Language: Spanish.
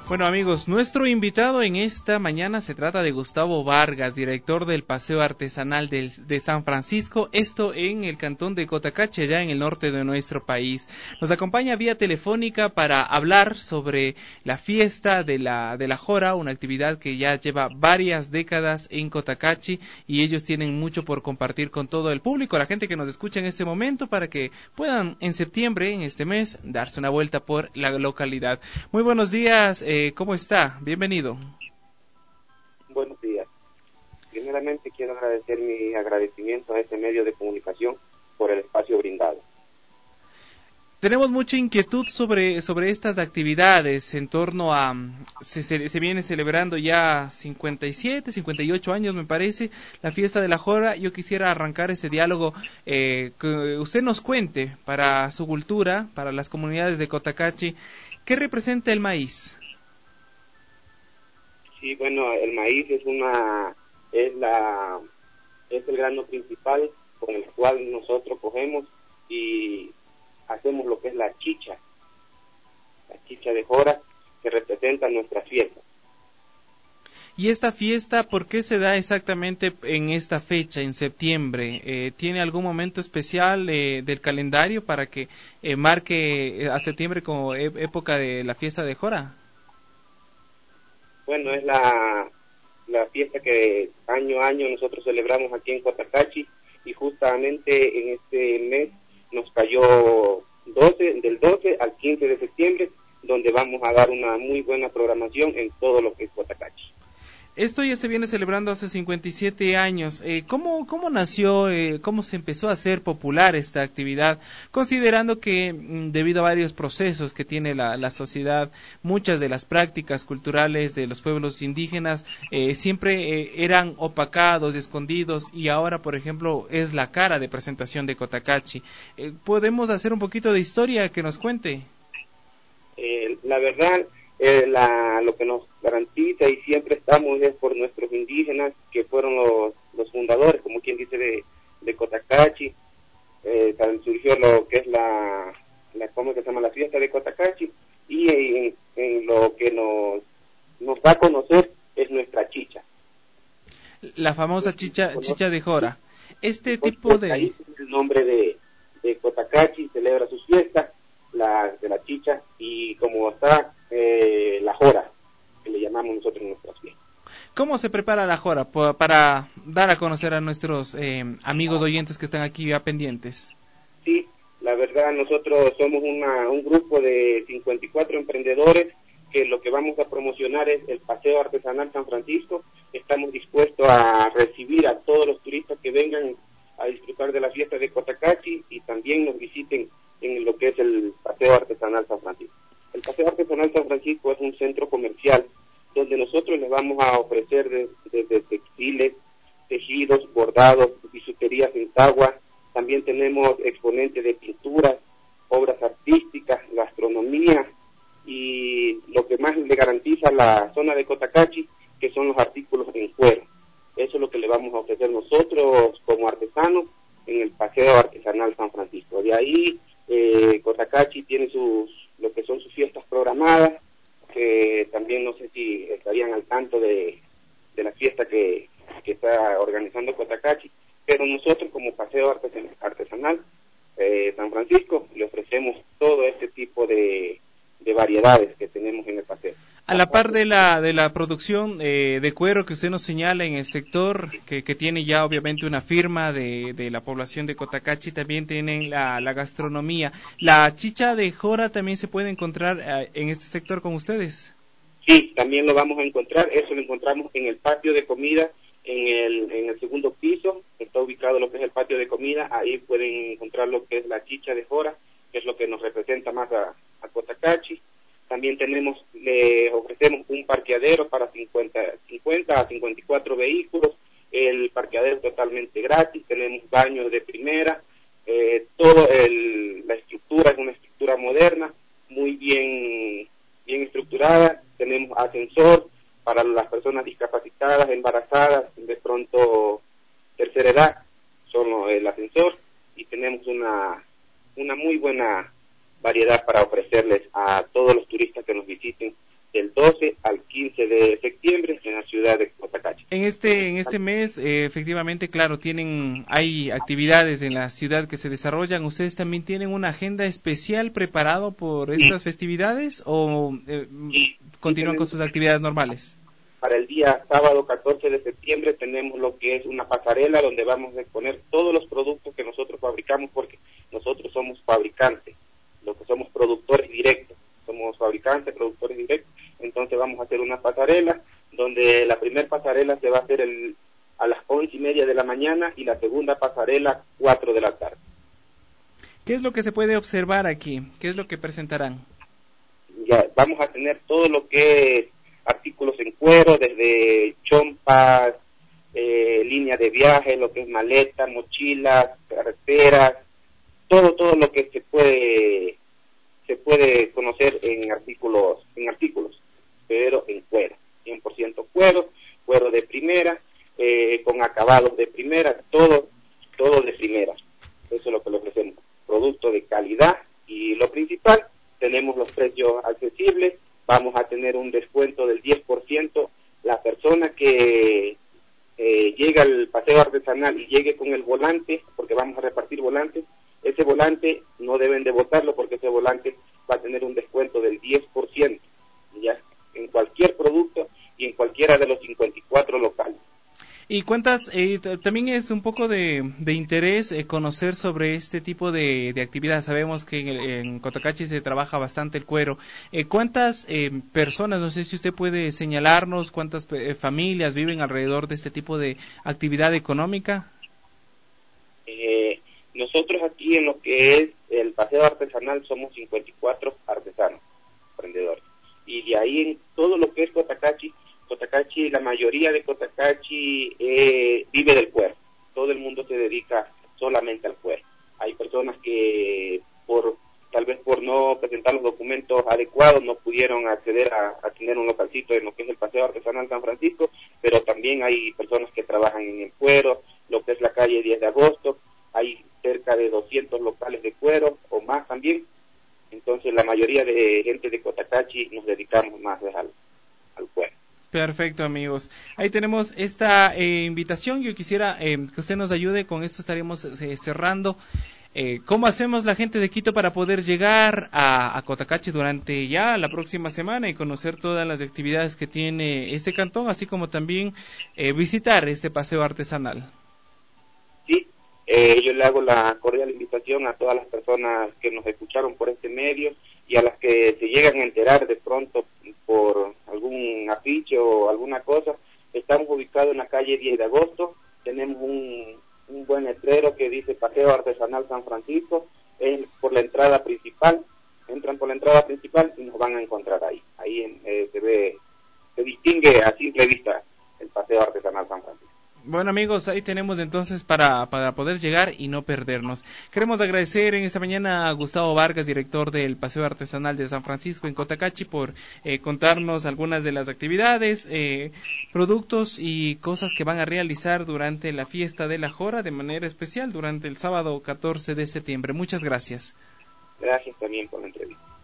Bueno amigos, nuestro invitado en esta mañana se trata de Gustavo Vargas, director del Paseo Artesanal de San Francisco, esto en el cantón de Cotacachi, allá en el norte de nuestro país. Nos acompaña vía telefónica para hablar sobre la fiesta de la Jora, una actividad que ya lleva varias décadas en Cotacachi y ellos tienen mucho por compartir con todo el público, la gente que nos escucha en este momento, para que puedan en septiembre, en este mes, darse una vuelta por la localidad. Muy buenos días. ¿Cómo está? Bienvenido. Buenos días. Primeramente quiero agradecer mi agradecimiento a este medio de comunicación por el espacio brindado. Tenemos mucha inquietud sobre estas actividades en torno a... Se viene celebrando ya 57, 58 años me parece, la fiesta de la Jora. Yo quisiera arrancar ese diálogo, que usted nos cuente para su cultura, para las comunidades de Cotacachi, ¿qué representa el maíz? Sí, bueno, el maíz es el grano principal con el cual nosotros cogemos y hacemos lo que es la chicha de Jora, que representa nuestra fiesta. ¿Y esta fiesta por qué se da exactamente en esta fecha, en septiembre? ¿Tiene algún momento especial del calendario para que marque a septiembre como época de la fiesta de Jora? Bueno, es la fiesta que año a año nosotros celebramos aquí en Cotacachi, y justamente en este mes nos cayó del 12 al 15 de septiembre, donde vamos a dar una muy buena programación en todo lo que es Cotacachi. Esto ya se viene celebrando hace 57 años. ¿Cómo nació, cómo se empezó a hacer popular esta actividad? Considerando que debido a varios procesos que tiene la sociedad, muchas de las prácticas culturales de los pueblos indígenas siempre eran opacados, escondidos, y ahora, por ejemplo, es la cara de presentación de Cotacachi. ¿Podemos hacer un poquito de historia que nos cuente? La verdad, lo que nos garantiza y siempre estamos es por nuestros indígenas, que fueron los fundadores, como quien dice, de Cotacachi. También surgió lo que es ¿cómo se llama? La fiesta de Cotacachi, y en lo que nos da a conocer es nuestra chicha. La famosa chicha de Jora. Este Pues, tipo de... ahí el nombre de Cotacachi celebra sus fiestas, de la chicha, y como está la Jora, que le llamamos nosotros en nuestras fiestas. ¿Cómo se prepara la Jora para dar a conocer a nuestros amigos oyentes que están aquí ya pendientes? Sí, la verdad, nosotros somos un grupo de 54 emprendedores que lo que vamos a promocionar es el Paseo Artesanal San Francisco. Estamos dispuestos a recibir a todos los turistas que vengan a disfrutar de la fiesta de Cotacachi y también nos visiten en lo que es el Paseo Artesanal San Francisco. El Paseo Artesanal San Francisco es un centro comercial donde nosotros les vamos a ofrecer desde textiles, tejidos, bordados, bisuterías en tagua. También tenemos exponentes de pinturas, obras artísticas, gastronomía, y lo que más le garantiza la zona de Cotacachi, que son los artículos en cuero. Eso es lo que le vamos a ofrecer nosotros como artesanos en el Paseo Artesanal San Francisco. De ahí, Cotacachi tiene lo que son sus fiestas programadas, que también no sé si estarían al tanto de la fiesta que está organizando Cotacachi, pero nosotros como Paseo Artesanal San Francisco le ofrecemos todo este tipo de variedades que tenemos en el paseo. A la par de la producción de cuero que usted nos señala en el sector, que tiene ya obviamente una firma de la población de Cotacachi, también tienen la gastronomía. ¿La chicha de Jora también se puede encontrar en este sector con ustedes? Sí, también lo vamos a encontrar. Eso lo encontramos en el patio de comida, en el segundo piso. Está ubicado lo que es el patio de comida. Ahí pueden encontrar lo que es la chicha de Jora, que es lo que nos representa más a Cotacachi. También le ofrecemos un parqueadero para 50 a 54 vehículos. El parqueadero es totalmente gratis. Tenemos baños de primera. La estructura es una estructura moderna, muy bien estructurada. Tenemos ascensor para las personas discapacitadas, embarazadas, de pronto tercera edad, solo el ascensor, y tenemos una muy buena variedad para ofrecerles a todos los turistas que nos visiten del 12 al 15 de septiembre en la ciudad de Cotacachi. En este mes, efectivamente, claro, hay actividades en la ciudad que se desarrollan. ¿Ustedes también tienen una agenda especial preparado por estas festividades o continúan con sus actividades normales? Para el día sábado 14 de septiembre tenemos lo que es una pasarela donde vamos a exponer todos los productos que nosotros fabricamos, porque nosotros somos fabricantes, lo que somos productores directos, somos fabricantes, productores directos. Entonces vamos a hacer una pasarela donde la primera pasarela se va a hacer a las 11:30 de la mañana y la segunda pasarela 4 de la tarde. ¿Qué es lo que se puede observar aquí? ¿Qué es lo que presentarán? Ya vamos a tener todo lo que es artículos en cuero, desde chompas, línea de viaje, lo que es maleta, mochilas, carreteras, todo lo que se puede conocer en artículos, pero en cuero, 100% cuero de primera, con acabados de primera, todo de primera. Eso es lo que le ofrecemos, producto de calidad, y lo principal, tenemos los precios accesibles. Vamos a tener un descuento del 10%. La persona que llega al paseo artesanal y llegue con el volante, porque vamos a repartir volantes, ese volante no deben de botarlo, porque ese volante va a tener un descuento del 10%, ya, en cualquier producto y en cualquiera de los 54 locales. ¿Y también es un poco de interés conocer sobre este tipo de actividad? Sabemos que en Cotacachi se trabaja bastante el cuero. ¿Cuántas personas, no sé si usted puede señalarnos, cuántas familias viven alrededor de este tipo de actividad económica? Nosotros aquí en lo que es el paseo artesanal somos 54 artesanos, emprendedores. Y de ahí en todo lo que es Cotacachi, la mayoría de Cotacachi vive del cuero. Todo el mundo se dedica solamente al cuero. Hay personas que tal vez por no presentar los documentos adecuados no pudieron acceder a tener un localcito en lo que es el Paseo Artesanal San Francisco, pero también hay personas que trabajan en el cuero, lo que es la calle 10 de agosto, hay cerca de 200 locales de cuero o más también. Entonces la mayoría de gente de Cotacachi nos dedicamos más al cuero. Perfecto, amigos. Ahí tenemos esta invitación. Yo quisiera que usted nos ayude. Con esto estaríamos cerrando. ¿Cómo hacemos la gente de Quito para poder llegar a Cotacachi durante ya la próxima semana y conocer todas las actividades que tiene este cantón, así como también visitar este paseo artesanal? Sí, yo le hago la cordial invitación a todas las personas que nos escucharon por este medio y a las que se llegan a enterar de pronto por algún afiche o alguna cosa. Estamos ubicados en la calle 10 de agosto, tenemos un buen letrero que dice Paseo Artesanal San Francisco, es por la entrada principal. Entran por la entrada principal y nos van a encontrar ahí. Ahí se distingue a simple vista el Paseo Artesanal San Francisco. Bueno, amigos, ahí tenemos entonces para poder llegar y no perdernos. Queremos agradecer en esta mañana a Gustavo Vargas, director del Paseo Artesanal de San Francisco en Cotacachi, por contarnos algunas de las actividades, productos y cosas que van a realizar durante la fiesta de la Jora, de manera especial durante el sábado 14 de septiembre. Muchas gracias. Gracias también por la entrevista.